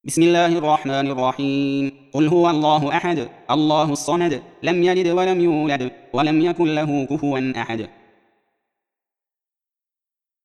بسم الله الرحمن الرحيم. قل هو الله أحد الله الصمد لم يلد ولم يولد ولم يكن له كفوا أحد.